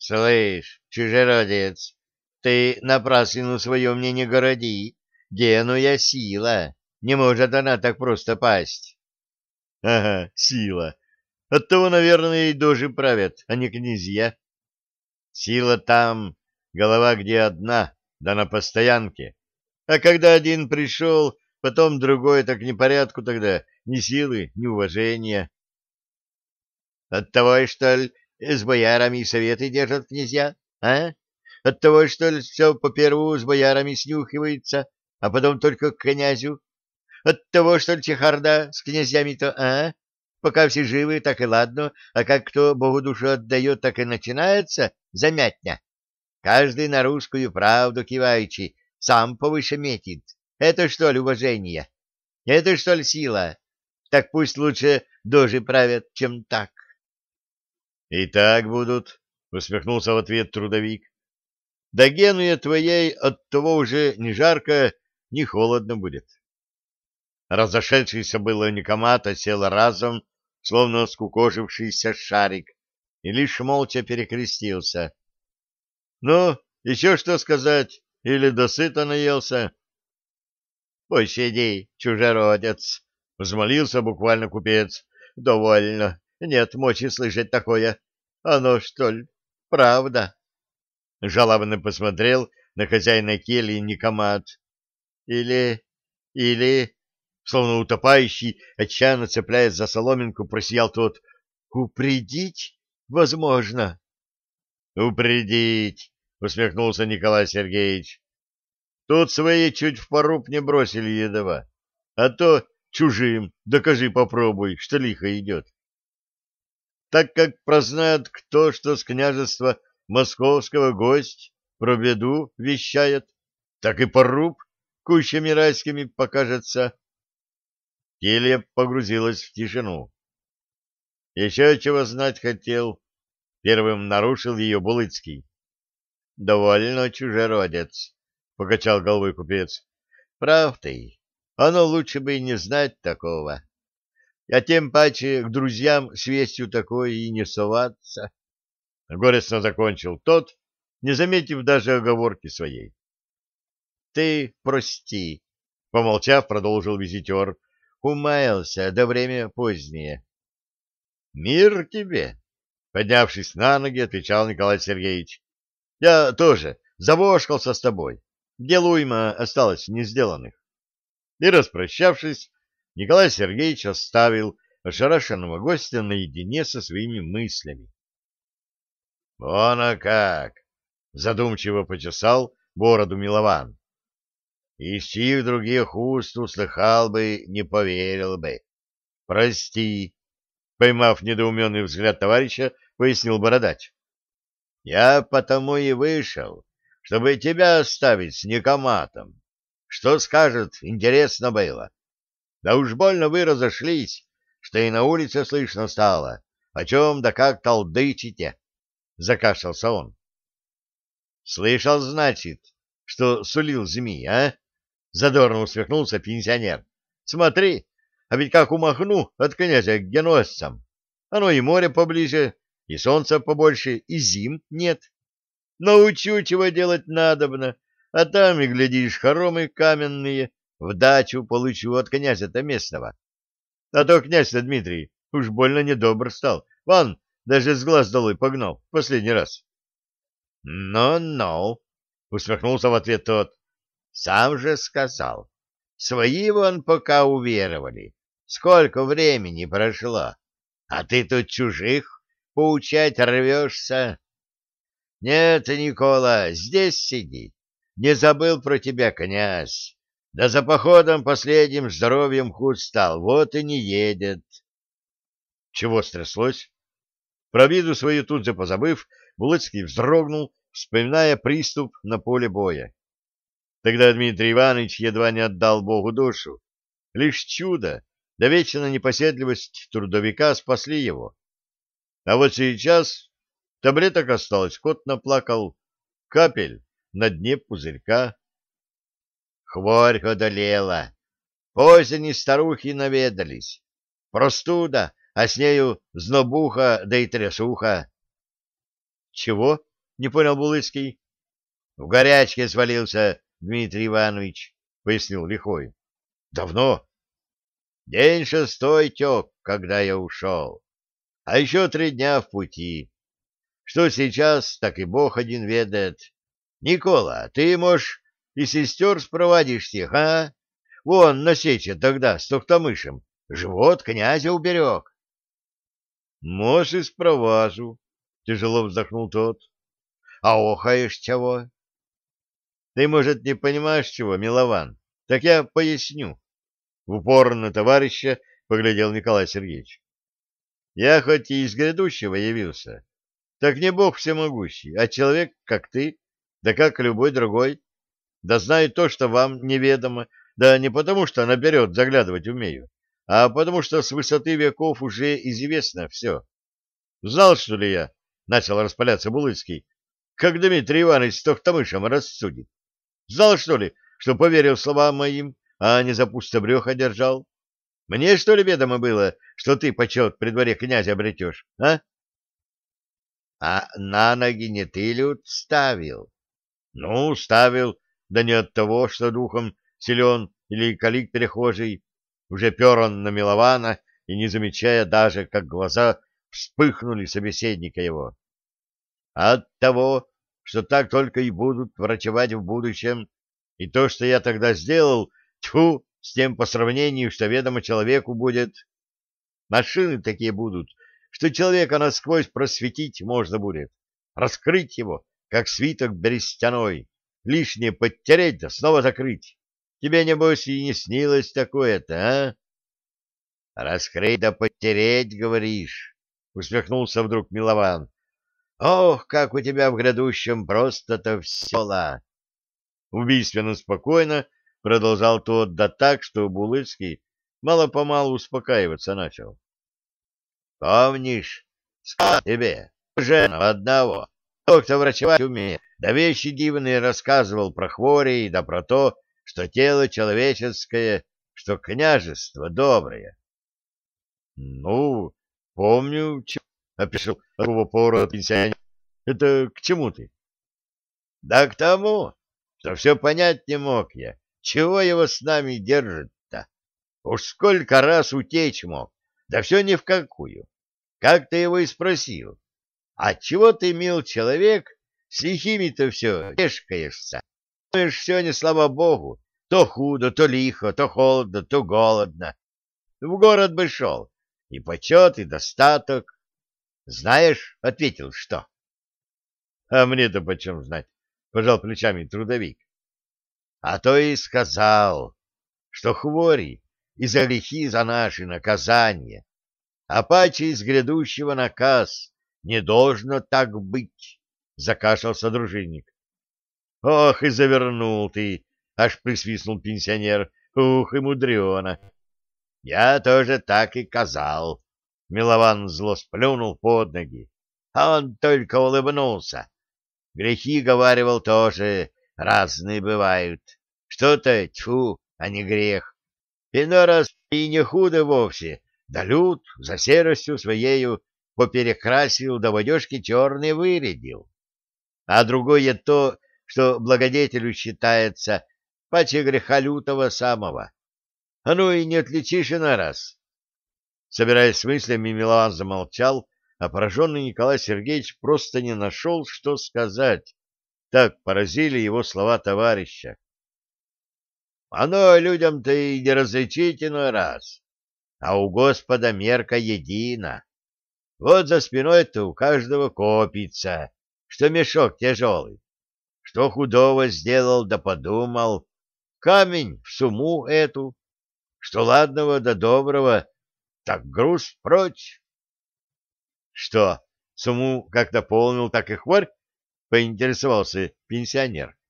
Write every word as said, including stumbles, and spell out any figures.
Слышь, чужеродец, ты напраслину свое мне не городи. Генуя сила. Не может она так просто пасть. Ага, сила. Оттого, наверное, и дожи правят, а не князья. Сила там, голова где одна, да на постоянке. А когда один пришел, потом другой, так непорядку тогда, ни силы, ни уважения. Оттого, что ли, с боярами советы держат князья, а? Оттого, что ли, все поперву с боярами снюхивается, а потом только к князю? Оттого, что ли, чехарда с князьями-то, а? Пока все живы, так и ладно, а как кто Богу душу отдает, так и начинается замятня. Каждый на русскую правду киваючи сам повыше метит. Это что ли уважение? Это что ли сила? Так пусть лучше дожи правят, чем так. — И так будут, — усмехнулся в ответ трудовик. — Да Генуе твоей от того уже ни жарко, ни холодно будет. Разошедшийся было Никомата сел разом, словно скукожившийся шарик, и лишь молча перекрестился. — Ну, еще что сказать? Или досыта наелся? — Пощади, чужеродец! — взмолился буквально купец. — Довольно. Нет мочи слышать такое. Оно, что ли, правда? Жалобно посмотрел на хозяина кельи Никомат. Или... или... Словно утопающий, отчаянно цепляясь за соломинку, просиял тот. «Упредить? Возможно». «Упредить!» — усмехнулся Николай Сергеевич. «Тут свои чуть в поруб не бросили едва, а то чужим, докажи попробуй, что лихо идет. Так как прознает кто, что с княжества московского гость про беду вещает, так и поруб кущами райскими покажется». Келья погрузилась в тишину. Еще чего знать хотел. Первым нарушил ее Булыцкий. — Довольно, чужеродец, — покачал головой купец. — Прав ты. Оно лучше бы и не знать такого. А тем паче к друзьям с вестью такое и не соваться. Горестно закончил тот, не заметив даже оговорки своей. — Ты прости, — помолчав, продолжил визитер. Умаялся, да время позднее. — Мир тебе! — поднявшись на ноги, отвечал Николай Сергеевич. — Я тоже завошкался с тобой. Дел уйма осталось не сделанных. И, распрощавшись, Николай Сергеевич оставил ошарашенного гостя наедине со своими мыслями. — Вон а как! — задумчиво почесал бороду Милован. Из чьих других уст услыхал бы, не поверил бы. Прости, поймав недоуменный взгляд товарища, пояснил бородач. Я потому и вышел, чтобы тебя оставить с Никоматом. Что скажет, интересно было. Да уж больно вы разошлись, что и на улице слышно стало. О чем да как толдычите? Закашлялся он. Слышал, значит, что сулил змей, а? Задорно усмехнулся пенсионер. Смотри, а ведь как умахну от князя к генуэзцам. Оно и море поближе, и солнца побольше, и зим нет. Научу, чего делать надобно, а там, и глядишь, хоромы каменные в дачу получу от князя-то местного. А то князь-то Дмитрий уж больно недобр стал. Вон, даже с глаз долой погнал в последний раз. «Ну-ну», — усмехнулся в ответ тот. Сам же сказал. Свои вон пока уверовали. Сколько времени прошло. А ты тут чужих поучать рвешься. Нет, Никола, здесь сиди. Не забыл про тебя князь. Да за походом последним здоровьем худ стал. Вот и не едет. Чего стряслось? Про виду свою тут же позабыв, Булыцкий вздрогнул, вспоминая приступ на поле боя. Тогда Дмитрий Иванович едва не отдал Богу душу. Лишь чудо, да вечная непоседливость трудовика спасли его. А вот сейчас таблеток осталось, кот наплакал, капель на дне пузырька. Хворь одолела, осени старухи наведались. Простуда, а с нею знобуха, да и трясуха. — Чего? — не понял Булыцкий. — В горячке свалился, Дмитрий Иванович, — пояснил Лихой. — Давно? — День шестой тек, когда я ушел. А еще три дня в пути. Что сейчас, так и Бог один ведает. Никола, ты, можешь, и сестер спровадишь всех, а? Вон на сече тогда с Тохтамышем живот князя уберег. — Можешь, и спроважу, — тяжело вздохнул тот. — А охаешь чего? — Ты, может, не понимаешь чего, Милован? Так я поясню. В упор на товарища поглядел Николай Сергеевич. Я хоть и из грядущего явился, так не Бог всемогущий, а человек, как ты, да как любой другой, да знаю то, что вам неведомо, да не потому, что наперед заглядывать умею, а потому, что с высоты веков уже известно все. Знал, что ли я, — начал распаляться Булыцкий, — как Дмитрий Иванович с Тохтамышем рассудит? Знал, что ли, что поверил словам моим, а не за пустобреха держал? Мне, что ли, ведомо было, что ты почет при дворе князя обретешь, а? — А на ноги не ты люд ставил? — Ну, ставил, да не от того, что духом силен или калик перехожий. Уже пер он на Милована и не замечая даже, как глаза вспыхнули собеседника его. А от того, что так только и будут врачевать в будущем, и то, что я тогда сделал, тьфу, с тем по сравнению, что ведомо человеку будет. Машины такие будут, что человека насквозь просветить можно будет, раскрыть его, как свиток берестяной, лишнее подтереть да снова закрыть. Тебе, небось, и не снилось такое-то, а? — Раскрыть да подтереть, говоришь, — усмехнулся вдруг Милован. — Ох, как у тебя в грядущем просто-то все! Убийственно спокойно продолжал тот, да так, что Булыцкий мало-помалу успокаиваться начал. — Помнишь, сказал тебе, жену одного, кто врачевать умеет, да вещи дивные рассказывал про хворей, да про то, что тело человеческое, что княжество доброе. — Ну, помню, чем, — опешил от его поворота пенсионер. — Это к чему ты? — Да к тому, что все понять не мог я. Чего его с нами держит-то? Уж сколько раз утечь мог, да все ни в какую. Как ты его и спросил. А чего ты, мил человек, с лихими-то все тешкаешься? Думаешь, все не слава богу, то худо, то лихо, то холодно, то голодно. В город бы шел, и почет, и достаток. Знаешь, — ответил, — что? — А мне-то почем знать? — пожал плечами трудовик. — А то и сказал, что хвори и за грехи за наши наказания, а паче из грядущего наказ не должно так быть, — закашлялся дружинник. — Ох, и завернул ты! — аж присвистнул пенсионер. — Ух, и мудрено! — Я тоже так и казал. Милован зло сплюнул под ноги, а он только улыбнулся. Грехи, говаривал, тоже разные бывают. Что-то тьфу, а не грех. Иной раз и не худо вовсе, да люд за серостью своею поперекрасил, да в одежке черный вырядил. А другое то, что благодетелю считается паче греха лютого самого. А ну и не отличишь иной раз. Собираясь с мыслями, Милован замолчал, а пораженный Николай Сергеевич просто не нашел, что сказать. Так поразили его слова товарища. Оно людям-то и не различить иной раз, а у Господа мерка едина. Вот за спиной-то у каждого копится, что мешок тяжелый, что худого сделал да подумал, камень в сумму эту, что ладного да доброго, так груз прочь. — Что, сумму как наполнил, так и хворь? — поинтересовался пенсионер.